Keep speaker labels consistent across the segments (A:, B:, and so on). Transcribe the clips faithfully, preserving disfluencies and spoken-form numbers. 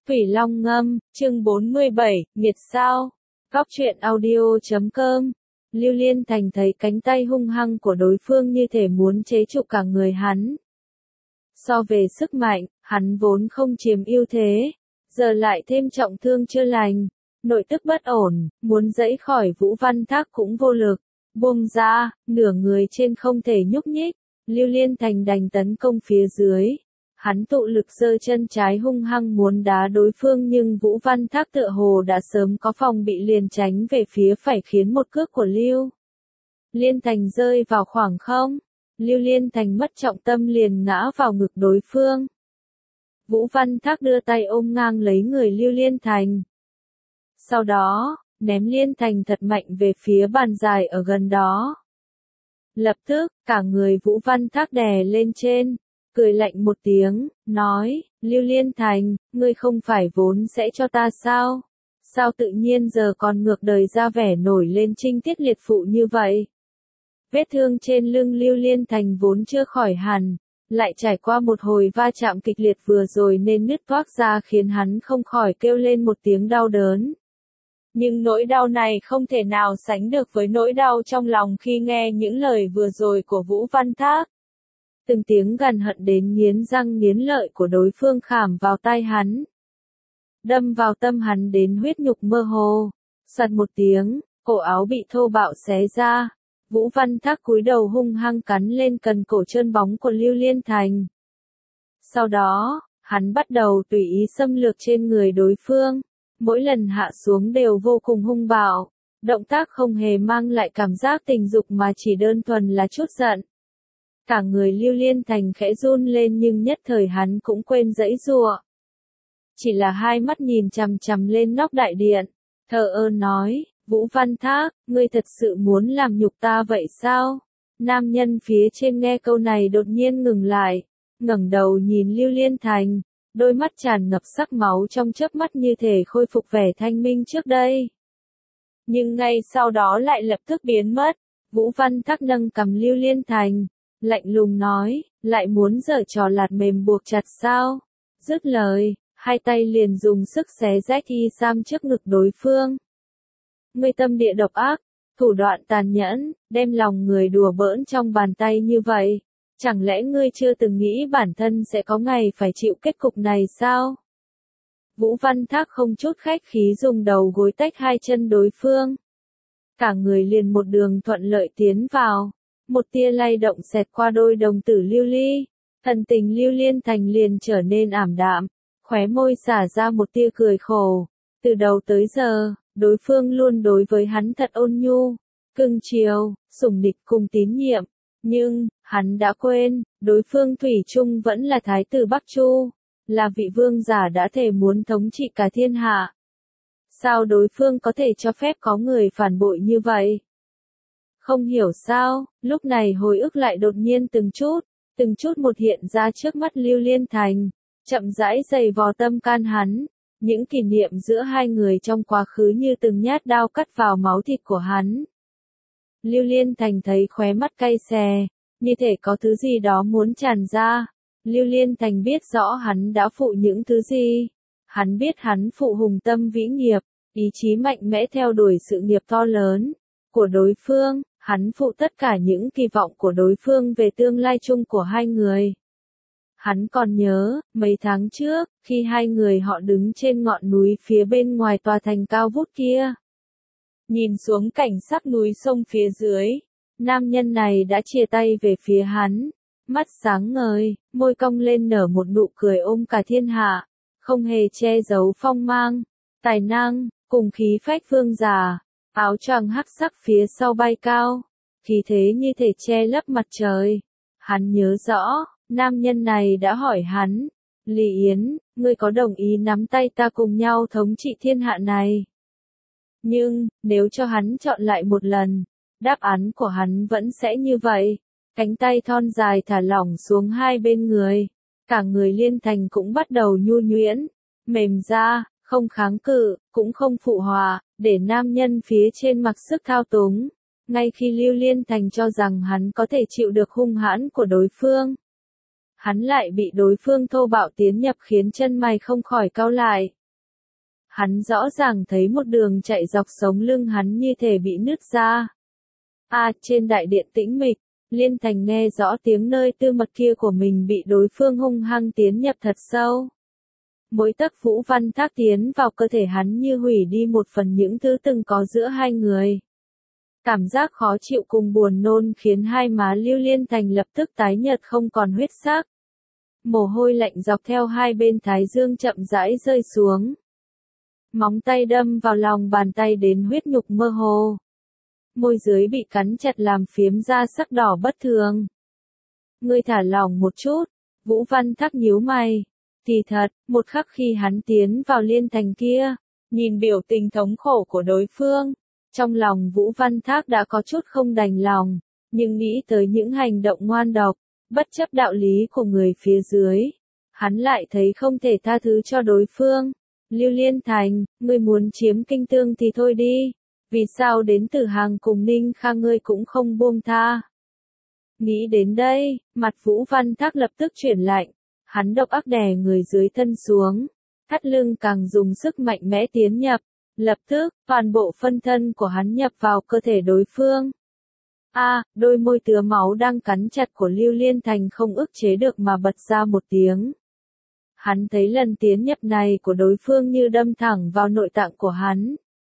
A: Thủy Long Ngâm, chương bốn mươi bảy, Nghiệt sao? Góc truyện audio chấm com. Lưu Liên Thành thấy cánh tay hung hăng của đối phương như thể muốn chế trụ cả người hắn. So về sức mạnh, hắn vốn không chiếm ưu thế, giờ lại thêm trọng thương chưa lành, nội tức bất ổn, muốn giãy khỏi Vũ Văn Thác cũng vô lực, buông ra, nửa người trên không thể nhúc nhích, Lưu Liên Thành đành tấn công phía dưới. Hắn tụ lực giơ chân trái hung hăng muốn đá đối phương nhưng Vũ Văn Thác tựa hồ đã sớm có phòng bị liền tránh về phía phải khiến một cước của Lưu Liên Thành rơi vào khoảng không. Lưu Liên Thành mất trọng tâm liền ngã vào ngực đối phương. Vũ Văn Thác đưa tay ôm ngang lấy người Lưu Liên Thành. Sau đó, ném Liên Thành thật mạnh về phía bàn dài ở gần đó. Lập tức, cả người Vũ Văn Thác đè lên trên. Cười lạnh một tiếng, nói, Lưu Liên Thành, ngươi không phải vốn sẽ cho ta sao? Sao tự nhiên giờ còn ngược đời ra vẻ nổi lên trinh tiết liệt phụ như vậy? Vết thương trên lưng Lưu Liên Thành vốn chưa khỏi hẳn, lại trải qua một hồi va chạm kịch liệt vừa rồi nên nứt toác ra khiến hắn không khỏi kêu lên một tiếng đau đớn. Nhưng nỗi đau này không thể nào sánh được với nỗi đau trong lòng khi nghe những lời vừa rồi của Vũ Văn Thác. Từng tiếng gằn hận đến nghiến răng nghiến lợi của đối phương khảm vào tai hắn. Đâm vào tâm hắn đến huyết nhục mơ hồ. Soạt một tiếng, cổ áo bị thô bạo xé ra. Vũ Văn Thác cúi đầu hung hăng cắn lên cần cổ trơn bóng của Lưu Liên Thành. Sau đó, hắn bắt đầu tùy ý xâm lược trên người đối phương. Mỗi lần hạ xuống đều vô cùng hung bạo. Động tác không hề mang lại cảm giác tình dục mà chỉ đơn thuần là chút giận. Cả người Lưu Liên Thành khẽ run lên nhưng nhất thời hắn cũng quên giãy giụa. Chỉ là hai mắt nhìn chằm chằm lên nóc đại điện, thờ ơ nói, Vũ Văn Thác, ngươi thật sự muốn làm nhục ta vậy sao? Nam nhân phía trên nghe câu này đột nhiên ngừng lại, ngẩng đầu nhìn Lưu Liên Thành, đôi mắt tràn ngập sắc máu trong chớp mắt như thể khôi phục vẻ thanh minh trước đây. Nhưng ngay sau đó lại lập tức biến mất, Vũ Văn Thác nâng cằm Lưu Liên Thành. Lạnh lùng nói, lại muốn giở trò lạt mềm buộc chặt sao? Dứt lời, hai tay liền dùng sức xé rách y sam trước ngực đối phương. Ngươi tâm địa độc ác, thủ đoạn tàn nhẫn, đem lòng người đùa bỡn trong bàn tay như vậy. Chẳng lẽ ngươi chưa từng nghĩ bản thân sẽ có ngày phải chịu kết cục này sao? Vũ Văn Thác không chút khách khí dùng đầu gối tách hai chân đối phương. Cả người liền một đường thuận lợi tiến vào. Một tia lay động xẹt qua đôi đồng tử lưu ly, thần tình Lưu Liên Thành liền trở nên ảm đạm, khóe môi xả ra một tia cười khổ. Từ đầu tới giờ, đối phương luôn đối với hắn thật ôn nhu, cưng chiều, sủng nịch cùng tín nhiệm, nhưng, hắn đã quên, đối phương thủy chung vẫn là thái tử Bắc Chu, là vị vương giả đã thề muốn thống trị cả thiên hạ. Sao đối phương có thể cho phép có người phản bội như vậy? Không hiểu sao, lúc này hồi ức lại đột nhiên từng chút, từng chút một hiện ra trước mắt Lưu Liên Thành, chậm rãi dày vò tâm can hắn, những kỷ niệm giữa hai người trong quá khứ như từng nhát đao cắt vào máu thịt của hắn. Lưu Liên Thành thấy khóe mắt cay xè, như thể có thứ gì đó muốn tràn ra. Lưu Liên Thành biết rõ hắn đã phụ những thứ gì. Hắn biết hắn phụ hùng tâm vĩ nghiệp, ý chí mạnh mẽ theo đuổi sự nghiệp to lớn của đối phương. Hắn phụ tất cả những kỳ vọng của đối phương về tương lai chung của hai người. Hắn còn nhớ, mấy tháng trước, khi hai người họ đứng trên ngọn núi phía bên ngoài tòa thành cao vút kia. Nhìn xuống cảnh sắc núi sông phía dưới, nam nhân này đã chia tay về phía hắn, mắt sáng ngời, môi cong lên nở một nụ cười ôm cả thiên hạ, không hề che giấu phong mang, tài năng, cùng khí phách vương giả. Áo choàng hắc sắc phía sau bay cao, khí thế như thể che lấp mặt trời. Hắn nhớ rõ, nam nhân này đã hỏi hắn, Lý Yến, ngươi có đồng ý nắm tay ta cùng nhau thống trị thiên hạ này? Nhưng, nếu cho hắn chọn lại một lần, đáp án của hắn vẫn sẽ như vậy. Cánh tay thon dài thả lỏng xuống hai bên người, cả người Liên Thành cũng bắt đầu nhu nhuyễn, mềm ra. Không kháng cự, cũng không phụ hòa, để nam nhân phía trên mặc sức thao túng. Ngay khi Lưu Liên Thành cho rằng hắn có thể chịu được hung hãn của đối phương, Hắn lại bị đối phương thô bạo tiến nhập khiến chân mày không khỏi cau lại. Hắn rõ ràng thấy một đường chạy dọc sống lưng hắn như thể bị nứt ra. À, trên đại điện tĩnh mịch, Liên Thành nghe rõ tiếng nơi tư mật kia của mình bị đối phương hung hăng tiến nhập thật sâu. Mỗi tấc Vũ Văn Thác tiến vào cơ thể hắn như hủy đi một phần những thứ từng có giữa hai người. Cảm giác khó chịu cùng buồn nôn khiến hai má Lưu Liên Thành lập tức tái nhợt không còn huyết sắc. Mồ hôi lạnh dọc theo hai bên thái dương chậm rãi rơi xuống. Móng tay đâm vào lòng bàn tay đến huyết nhục mơ hồ. Môi dưới bị cắn chặt làm phiếm ra sắc đỏ bất thường. Ngươi thả lỏng một chút, Vũ Văn Thác nhíu mày. Thì thật, một khắc khi hắn tiến vào Liên Thành kia, nhìn biểu tình thống khổ của đối phương, trong lòng Vũ Văn Thác đã có chút không đành lòng, nhưng nghĩ tới những hành động ngoan độc, bất chấp đạo lý của người phía dưới, hắn lại thấy không thể tha thứ cho đối phương. Lưu Liên Thành, ngươi muốn chiếm Kinh Tương thì thôi đi, vì sao đến Tử Hàng cùng Ninh Kha ngươi cũng không buông tha. Nghĩ đến đây, mặt Vũ Văn Thác lập tức chuyển lạnh, hắn độc ác đè người dưới thân xuống, thắt lưng càng dùng sức mạnh mẽ tiến nhập, lập tức, toàn bộ phân thân của hắn nhập vào cơ thể đối phương. A, à, đôi môi tứa máu đang cắn chặt của Lưu Liên Thành không ức chế được mà bật ra một tiếng. Hắn thấy lần tiến nhập này của đối phương như đâm thẳng vào nội tạng của hắn.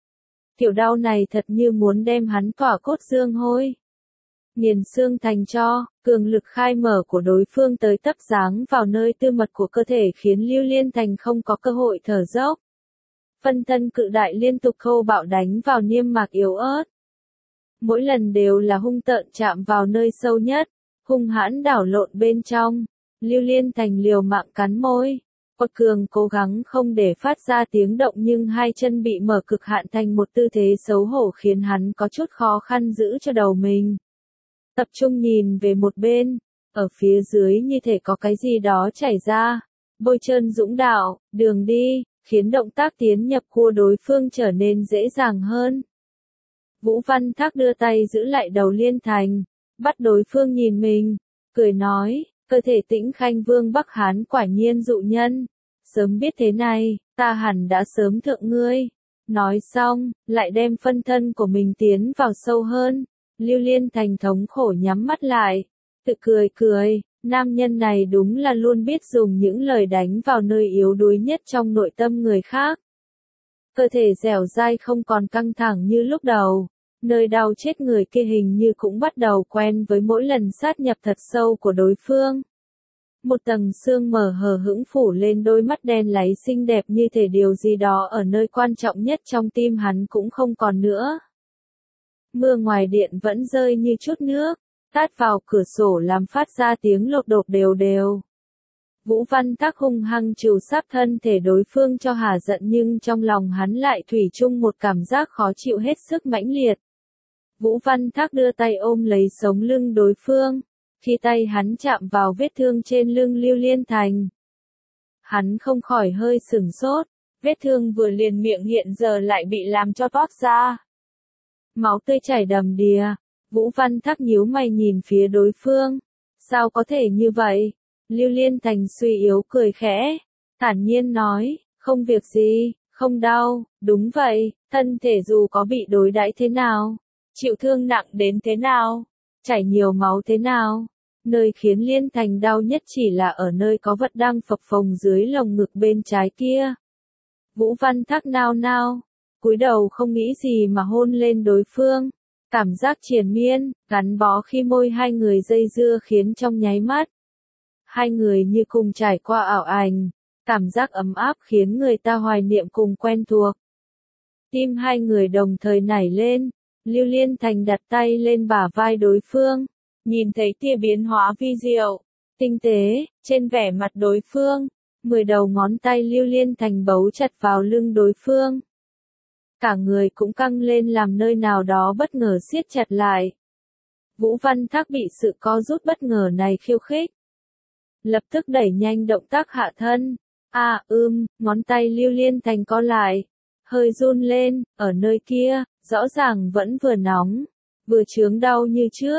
A: Kiểu đau này thật như muốn đem hắn tỏa cốt xương hôi. Nghiền xương thành tro, cường lực khai mở của đối phương tới tấp giáng vào nơi tư mật của cơ thể khiến Lưu Liên Thành không có cơ hội thở dốc. Phân thân cự đại liên tục thô bạo đánh vào niêm mạc yếu ớt. Mỗi lần đều là hung tợn chạm vào nơi sâu nhất, hung hãn đảo lộn bên trong. Lưu Liên Thành liều mạng cắn môi, quật cường cố gắng không để phát ra tiếng động nhưng hai chân bị mở cực hạn thành một tư thế xấu hổ khiến hắn có chút khó khăn giữ cho đầu mình. Tập trung nhìn về một bên, ở phía dưới như thể có cái gì đó chảy ra, bôi trơn dũng đạo, đường đi, khiến động tác tiến nhập của đối phương trở nên dễ dàng hơn. Vũ Văn Thác đưa tay giữ lại đầu Liên Thành, bắt đối phương nhìn mình, cười nói, cơ thể Tĩnh Khanh Vương Bắc Hán quả nhiên dụ nhân, sớm biết thế này, ta hẳn đã sớm thượng ngươi. Nói xong, lại đem phân thân của mình tiến vào sâu hơn. Lưu Liên Thành thống khổ nhắm mắt lại, tự cười cười, nam nhân này đúng là luôn biết dùng những lời đánh vào nơi yếu đuối nhất trong nội tâm người khác. Cơ thể dẻo dai không còn căng thẳng như lúc đầu, nơi đau chết người kia hình như cũng bắt đầu quen với mỗi lần sát nhập thật sâu của đối phương. Một tầng sương mờ hờ hững phủ lên đôi mắt đen láy xinh đẹp như thể điều gì đó ở nơi quan trọng nhất trong tim hắn cũng không còn nữa. Mưa ngoài điện vẫn rơi như chút nước, tát vào cửa sổ làm phát ra tiếng lột đột đều đều. Vũ Văn Thác hung hăng trừ sáp thân thể đối phương cho hả giận nhưng trong lòng hắn lại thủy chung một cảm giác khó chịu hết sức mãnh liệt. Vũ Văn Thác đưa tay ôm lấy sống lưng đối phương, khi tay hắn chạm vào vết thương trên lưng Lưu Liên Thành. Hắn không khỏi hơi sửng sốt, vết thương vừa liền miệng hiện giờ lại bị làm cho toát ra. Máu tươi chảy đầm đìa, Vũ Văn Thác nhíu mày nhìn phía đối phương. Sao có thể như vậy? Lưu Liên Thành suy yếu cười khẽ, thản nhiên nói, không việc gì, không đau, đúng vậy, thân thể dù có bị đối đãi thế nào, chịu thương nặng đến thế nào, chảy nhiều máu thế nào, nơi khiến Liên Thành đau nhất chỉ là ở nơi có vật đang phập phồng dưới lồng ngực bên trái kia. Vũ Văn Thác nao nao, cúi đầu không nghĩ gì mà hôn lên đối phương. Cảm giác triền miên, gắn bó khi môi hai người dây dưa khiến trong nháy mắt. Hai người như cùng trải qua ảo ảnh, cảm giác ấm áp khiến người ta hoài niệm cùng quen thuộc. Tim hai người đồng thời nảy lên, Lưu Liên Thành đặt tay lên bả vai đối phương, nhìn thấy tia biến hóa vi diệu, tinh tế, trên vẻ mặt đối phương, mười đầu ngón tay Lưu Liên Thành bấu chặt vào lưng đối phương. Cả người cũng căng lên làm nơi nào đó bất ngờ siết chặt lại. Vũ Văn Thác bị sự co rút bất ngờ này khiêu khích. Lập tức đẩy nhanh động tác hạ thân. À, ưm, ngón tay Lưu Liên Thành co lại. Hơi run lên, ở nơi kia, rõ ràng vẫn vừa nóng, vừa chướng đau như trước.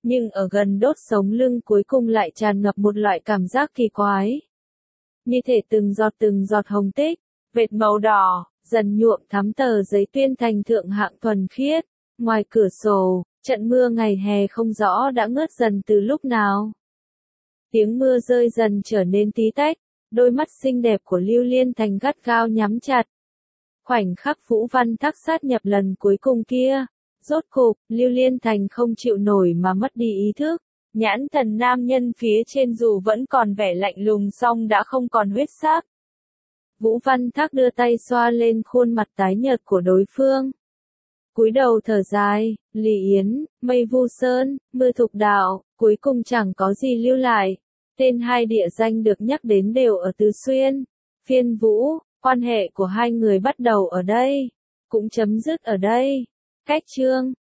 A: Nhưng ở gần đốt sống lưng cuối cùng lại tràn ngập một loại cảm giác kỳ quái. Như thể từng giọt từng giọt hồng tích, vệt màu đỏ, dần nhuộm thắm tờ giấy tuyên thành thượng hạng thuần khiết. Ngoài cửa sổ, trận mưa ngày hè không rõ đã ngớt dần từ lúc nào. Tiếng mưa rơi dần trở nên tí tách, đôi mắt xinh đẹp của Lưu Liên Thành gắt gao nhắm chặt. Khoảnh khắc Vũ Văn Thác sát nhập lần cuối cùng kia, rốt cục, Lưu Liên Thành không chịu nổi mà mất đi ý thức. Nhãn thần nam nhân phía trên dù vẫn còn vẻ lạnh lùng song đã không còn huyết sắc. Vũ Văn Thác đưa tay xoa lên khuôn mặt tái nhợt của đối phương. Cúi đầu thở dài, Lý Yến, Mây Vu Sơn, Mưa Thục Đạo, cuối cùng chẳng có gì lưu lại. Tên hai địa danh được nhắc đến đều ở Tứ Xuyên, Phiên Vũ, quan hệ của hai người bắt đầu ở đây, cũng chấm dứt ở đây. Cách chương